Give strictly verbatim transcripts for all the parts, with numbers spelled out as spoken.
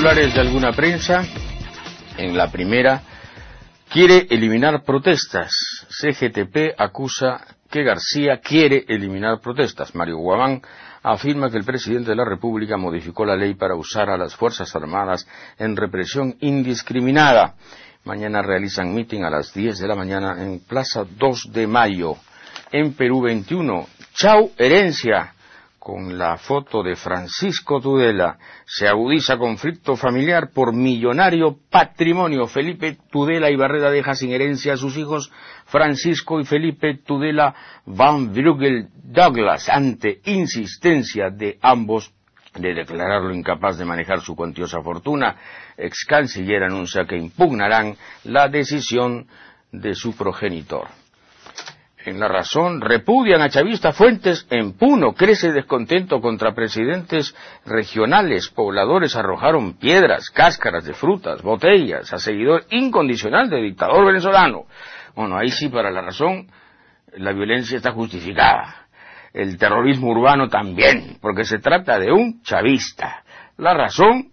titulares de alguna prensa. En la primera, quiere eliminar protestas. C G T P acusa que García quiere eliminar protestas. Mario Guaván afirma que el presidente de la República modificó la ley para usar a las Fuerzas Armadas en represión indiscriminada. Mañana realizan mitin a las diez de la mañana en Plaza dos de Mayo. En Perú veintiuno, chau herencia. Con la foto de Francisco Tudela, se agudiza conflicto familiar por millonario patrimonio. Felipe Tudela y Barreda deja sin herencia a sus hijos Francisco y Felipe Tudela van Bruegel Douglas, ante insistencia de ambos de declararlo incapaz de manejar su cuantiosa fortuna. Ex canciller anuncia que impugnarán la decisión de su progenitor. En La Razón, repudian a chavistas fuentes en Puno. Crece descontento contra presidentes regionales. Pobladores arrojaron piedras, cáscaras de frutas, botellas a seguidor incondicional del dictador venezolano. Bueno, ahí sí, para La Razón, la violencia está justificada. El terrorismo urbano también, porque se trata de un chavista. La Razón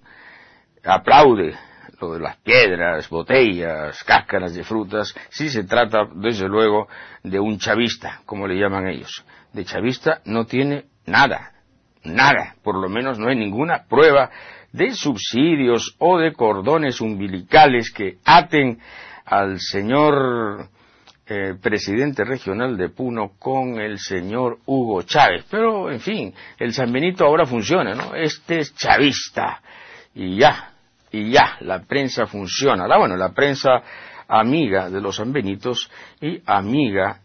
aplaude lo de las piedras, botellas, cáscaras de frutas. Sí se trata, desde luego, de un chavista, como le llaman ellos. De chavista no tiene nada, nada, por lo menos no hay ninguna prueba de subsidios o de cordones umbilicales que aten al señor eh, presidente regional de Puno con el señor Hugo Chávez. Pero, en fin, el San Benito ahora funciona, ¿no? Este es chavista, y ya. Y ya, la prensa funciona. Ah, bueno, la prensa amiga de los sanbenitos y amiga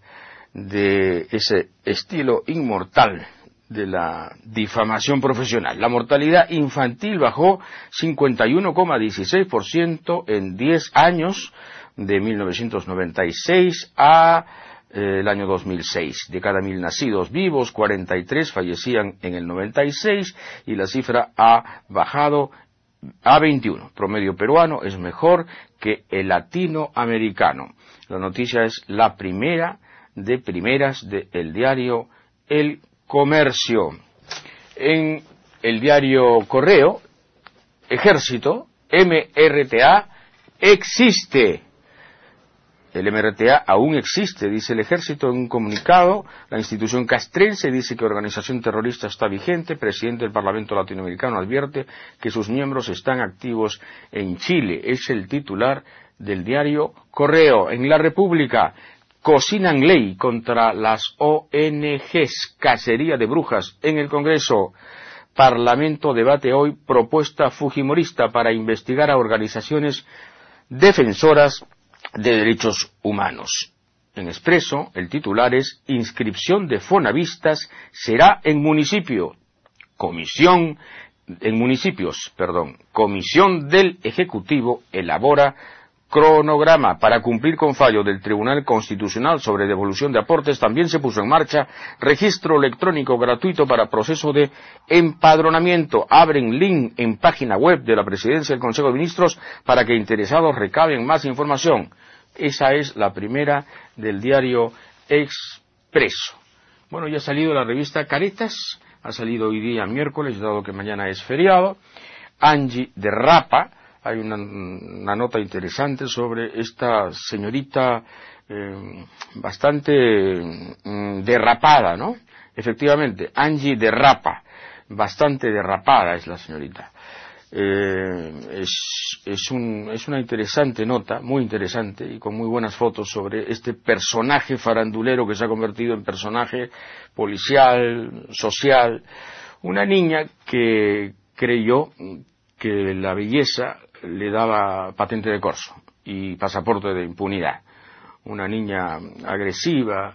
de ese estilo inmortal de la difamación profesional. La mortalidad infantil bajó cincuenta y uno coma dieciséis por ciento en diez años, de mil novecientos noventa y seis a eh, el año dos mil seis. De cada mil nacidos vivos, cuarenta y tres fallecían en el noventa y seis, y la cifra ha bajado a veintiuno. Promedio peruano es mejor que el latinoamericano. La noticia es la primera de primeras del diario El Comercio. En el diario Correo, Ejército, M R T A existe. El M R T A aún existe, dice el Ejército en un comunicado. La institución castrense dice que la organización terrorista está vigente. El presidente del Parlamento Latinoamericano advierte que sus miembros están activos en Chile. Es el titular del diario Correo. En La República, cocinan ley contra las O N Ges, cacería de brujas en el Congreso. Parlamento debate hoy propuesta fujimorista para investigar a organizaciones defensoras de derechos humanos. En Expreso, el titular es: inscripción de fonavistas será en municipio. Comisión, en municipios, perdón. Comisión del Ejecutivo elabora cronograma para cumplir con fallo del Tribunal Constitucional sobre devolución de aportes. También se puso en marcha registro electrónico gratuito para proceso de empadronamiento. Abren link en página web de la Presidencia del Consejo de Ministros para que interesados recaben más información. Esa es la primera del diario Expreso. Bueno, ya ha salido la revista Caretas, ha salido hoy día miércoles, dado que mañana es feriado. Angie derrapa. Hay una, una nota interesante sobre esta señorita eh, bastante mm, derrapada, ¿no? Efectivamente, Angie derrapa, bastante derrapada es la señorita. Eh, es, es, un, es una interesante nota, muy interesante, y con muy buenas fotos sobre este personaje farandulero que se ha convertido en personaje policial, social. Una niña que creyó que la belleza le daba patente de corso y pasaporte de impunidad. Una niña agresiva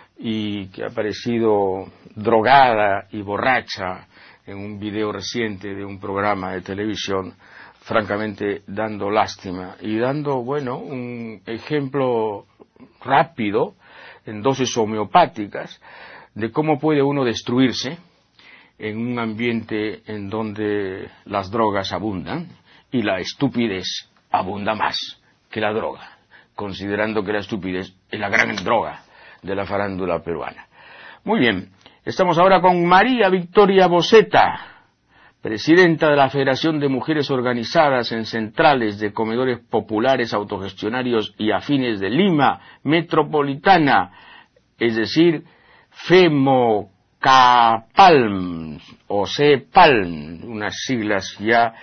y que ha aparecido drogada y borracha en un video reciente de un programa de televisión, francamente dando lástima y dando, bueno, un ejemplo rápido, en dosis homeopáticas, de cómo puede uno destruirse en un ambiente en donde las drogas abundan y la estupidez abunda más que la droga, considerando que la estupidez es la gran droga de la farándula peruana. Muy bien, estamos ahora con María Victoria Boceta, presidenta de la Federación de Mujeres Organizadas en Centrales de Comedores Populares Autogestionarios y Afines de Lima Metropolitana, es decir, FEMOCAPALM o CEPALM, unas siglas ya,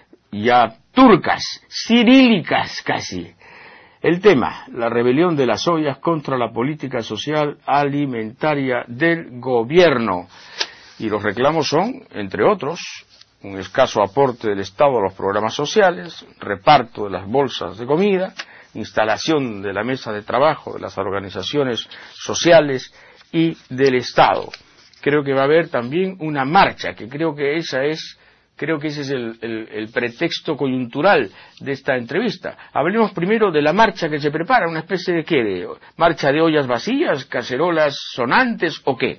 ya turcas, cirílicas casi. El tema, la rebelión de las ollas contra la política social alimentaria del gobierno. Y los reclamos son, entre otros, un escaso aporte del Estado a los programas sociales, reparto de las bolsas de comida, instalación de la mesa de trabajo de las organizaciones sociales y del Estado. Creo que va a haber también una marcha, que creo que esa es... Creo que ese es el, el, el pretexto coyuntural de esta entrevista. Hablemos primero de la marcha que se prepara, una especie de ¿qué? De ¿marcha de ollas vacías, cacerolas sonantes o qué?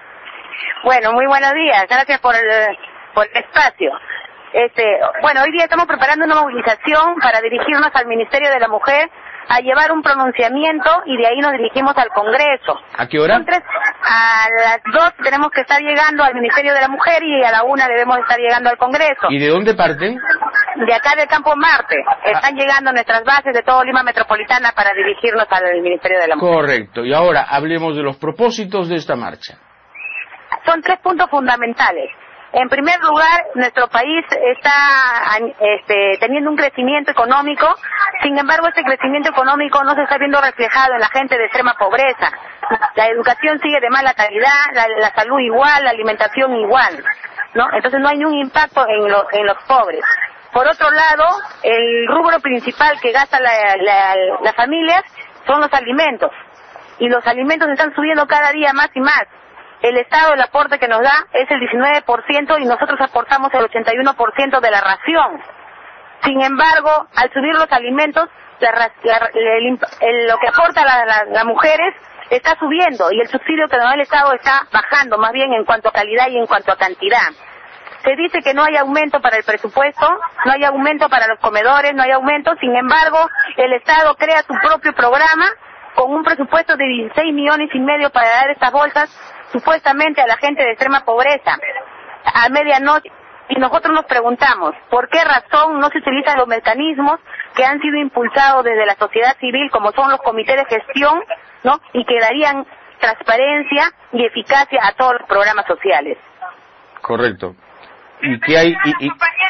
Bueno, muy buenos días, gracias por el, por el espacio. Este, bueno, hoy día estamos preparando una movilización para dirigirnos al Ministerio de la Mujer a llevar un pronunciamiento y de ahí nos dirigimos al Congreso. ¿A qué hora? Entonces, a las dos tenemos que estar llegando al Ministerio de la Mujer y a la una debemos estar llegando al Congreso. ¿Y de dónde parten? De acá del Campo Marte. Están ah. llegando nuestras bases de todo Lima Metropolitana para dirigirnos al Ministerio de la Mujer. Correcto. Y ahora hablemos de los propósitos de esta marcha. Son tres puntos fundamentales. En primer lugar, nuestro país está este, teniendo un crecimiento económico, sin embargo este crecimiento económico no se está viendo reflejado en la gente de extrema pobreza. La educación sigue de mala calidad, la, la salud igual, la alimentación igual, ¿no? Entonces no hay ningún impacto en, lo, en los pobres. Por otro lado, el rubro principal que gasta la, la, las familias son los alimentos, y los alimentos están subiendo cada día más y más. El Estado, el aporte que nos da es el diecinueve por ciento y nosotros aportamos el ochenta y uno por ciento de la ración. Sin embargo, al subir los alimentos, la, la, el, el, lo que aporta las la, la mujeres está subiendo y el subsidio que nos da el Estado está bajando, más bien en cuanto a calidad y en cuanto a cantidad. Se dice que no hay aumento para el presupuesto, no hay aumento para los comedores, no hay aumento, sin embargo, el Estado crea su propio programa con un presupuesto de dieciséis millones y medio para dar estas bolsas supuestamente a la gente de extrema pobreza a medianoche, y nosotros nos preguntamos por qué razón no se utilizan los mecanismos que han sido impulsados desde la sociedad civil, como son los comités de gestión, ¿no? Y que darían transparencia y eficacia a todos los programas sociales. Correcto. ¿Y qué hay? Y, y...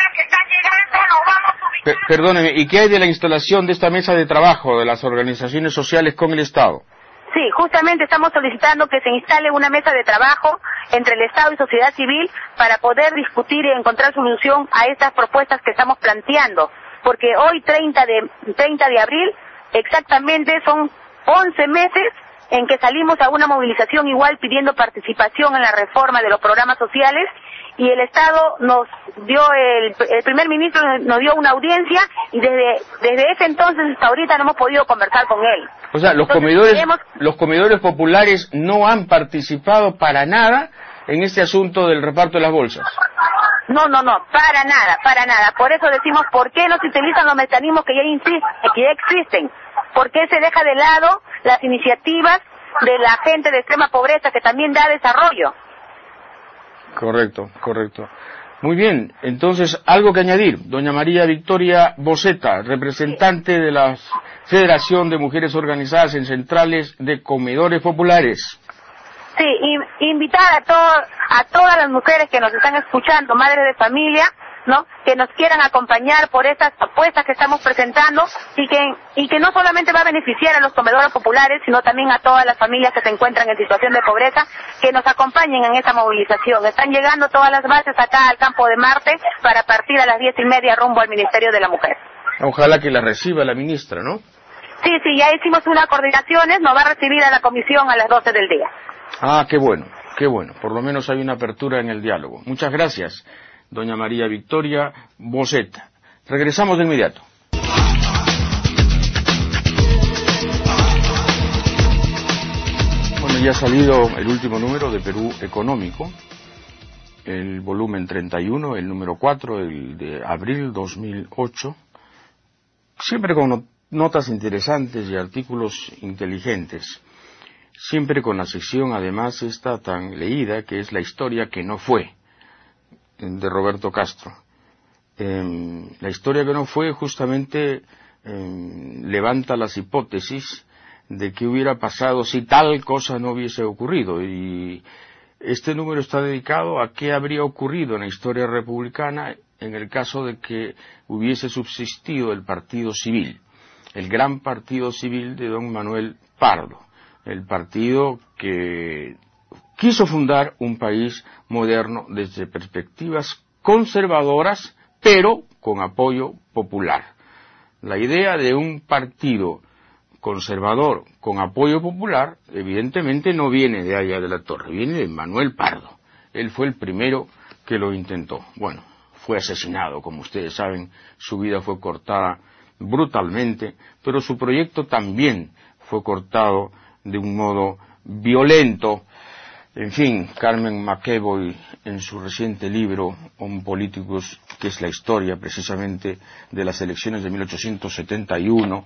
Per perdóneme, ¿y qué hay de la instalación de esta mesa de trabajo de las organizaciones sociales con el Estado? Sí, justamente estamos solicitando que se instale una mesa de trabajo entre el Estado y sociedad civil para poder discutir y encontrar solución a estas propuestas que estamos planteando. Porque hoy, treinta de abril, exactamente son once meses en que salimos a una movilización igual pidiendo participación en la reforma de los programas sociales, y el Estado nos dio, el, el primer ministro nos dio una audiencia y desde, desde ese entonces hasta ahorita no hemos podido conversar con él. O sea, los Entonces, comedores, hemos... los comedores populares no han participado para nada en este asunto del reparto de las bolsas. No, no, no, para nada, para nada. Por eso decimos, ¿por qué no se utilizan los mecanismos que ya, insisten, que ya existen? ¿Por qué se deja de lado las iniciativas de la gente de extrema pobreza que también da desarrollo? Correcto, correcto. Muy bien, entonces, algo que añadir. Doña María Victoria Boceta, representante de la Federación de Mujeres Organizadas en Centrales de Comedores Populares. Sí, y, invitar a, todo, a todas las mujeres que nos están escuchando, madres de familia, ¿no? Que nos quieran acompañar por estas propuestas que estamos presentando y que y que no solamente va a beneficiar a los comedores populares, sino también a todas las familias que se encuentran en situación de pobreza, que nos acompañen en esta movilización. Están llegando todas las bases acá al Campo de Marte para partir a las diez y media rumbo al Ministerio de la Mujer. Ojalá que la reciba la ministra, ¿no? Sí, sí, ya hicimos unas coordinaciones, nos va a recibir a la comisión a las doce del día. Ah, qué bueno, qué bueno. Por lo menos hay una apertura en el diálogo. Muchas gracias, doña María Victoria Boceta. Regresamos de inmediato. Bueno, ya ha salido el último número de Perú Económico, el volumen treinta y uno, el número cuatro, el de abril dos mil ocho, siempre con notas interesantes y artículos inteligentes, siempre con la sección además esta tan leída que es la historia que no fue. de Roberto Castro. Eh, la historia que no fue justamente eh, levanta las hipótesis de qué hubiera pasado si tal cosa no hubiese ocurrido, y este número está dedicado a qué habría ocurrido en la historia republicana en el caso de que hubiese subsistido el partido civil, el gran partido civil de don Manuel Pardo, el partido que quiso fundar un país moderno desde perspectivas conservadoras, pero con apoyo popular. La idea de un partido conservador con apoyo popular evidentemente no viene de allá de la Torre, viene de Manuel Pardo. Él fue el primero que lo intentó. Bueno, fue asesinado, como ustedes saben, su vida fue cortada brutalmente, pero su proyecto también fue cortado de un modo violento. En fin, Carmen McEvoy, en su reciente libro On Politicus, que es la historia precisamente de las elecciones de mil ochocientos setenta y uno,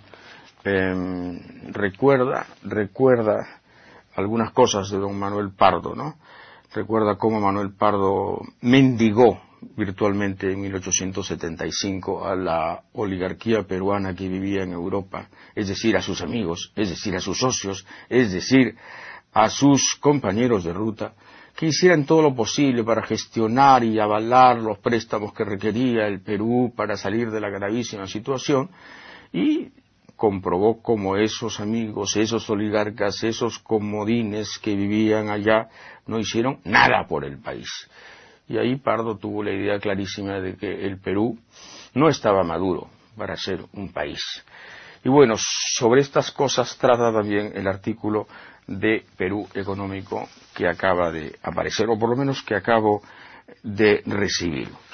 eh, recuerda, recuerda algunas cosas de don Manuel Pardo, ¿no? Recuerda cómo Manuel Pardo mendigó virtualmente en mil ochocientos setenta y cinco a la oligarquía peruana que vivía en Europa, es decir, a sus amigos, es decir, a sus socios, es decir, a sus compañeros de ruta, que hicieran todo lo posible para gestionar y avalar los préstamos que requería el Perú para salir de la gravísima situación, y comprobó cómo esos amigos, esos oligarcas, esos comodines que vivían allá no hicieron nada por el país. Y ahí Pardo tuvo la idea clarísima de que el Perú no estaba maduro para ser un país. Y bueno, sobre estas cosas trata también el artículo de Perú Económico que acaba de aparecer, o por lo menos que acabo de recibir.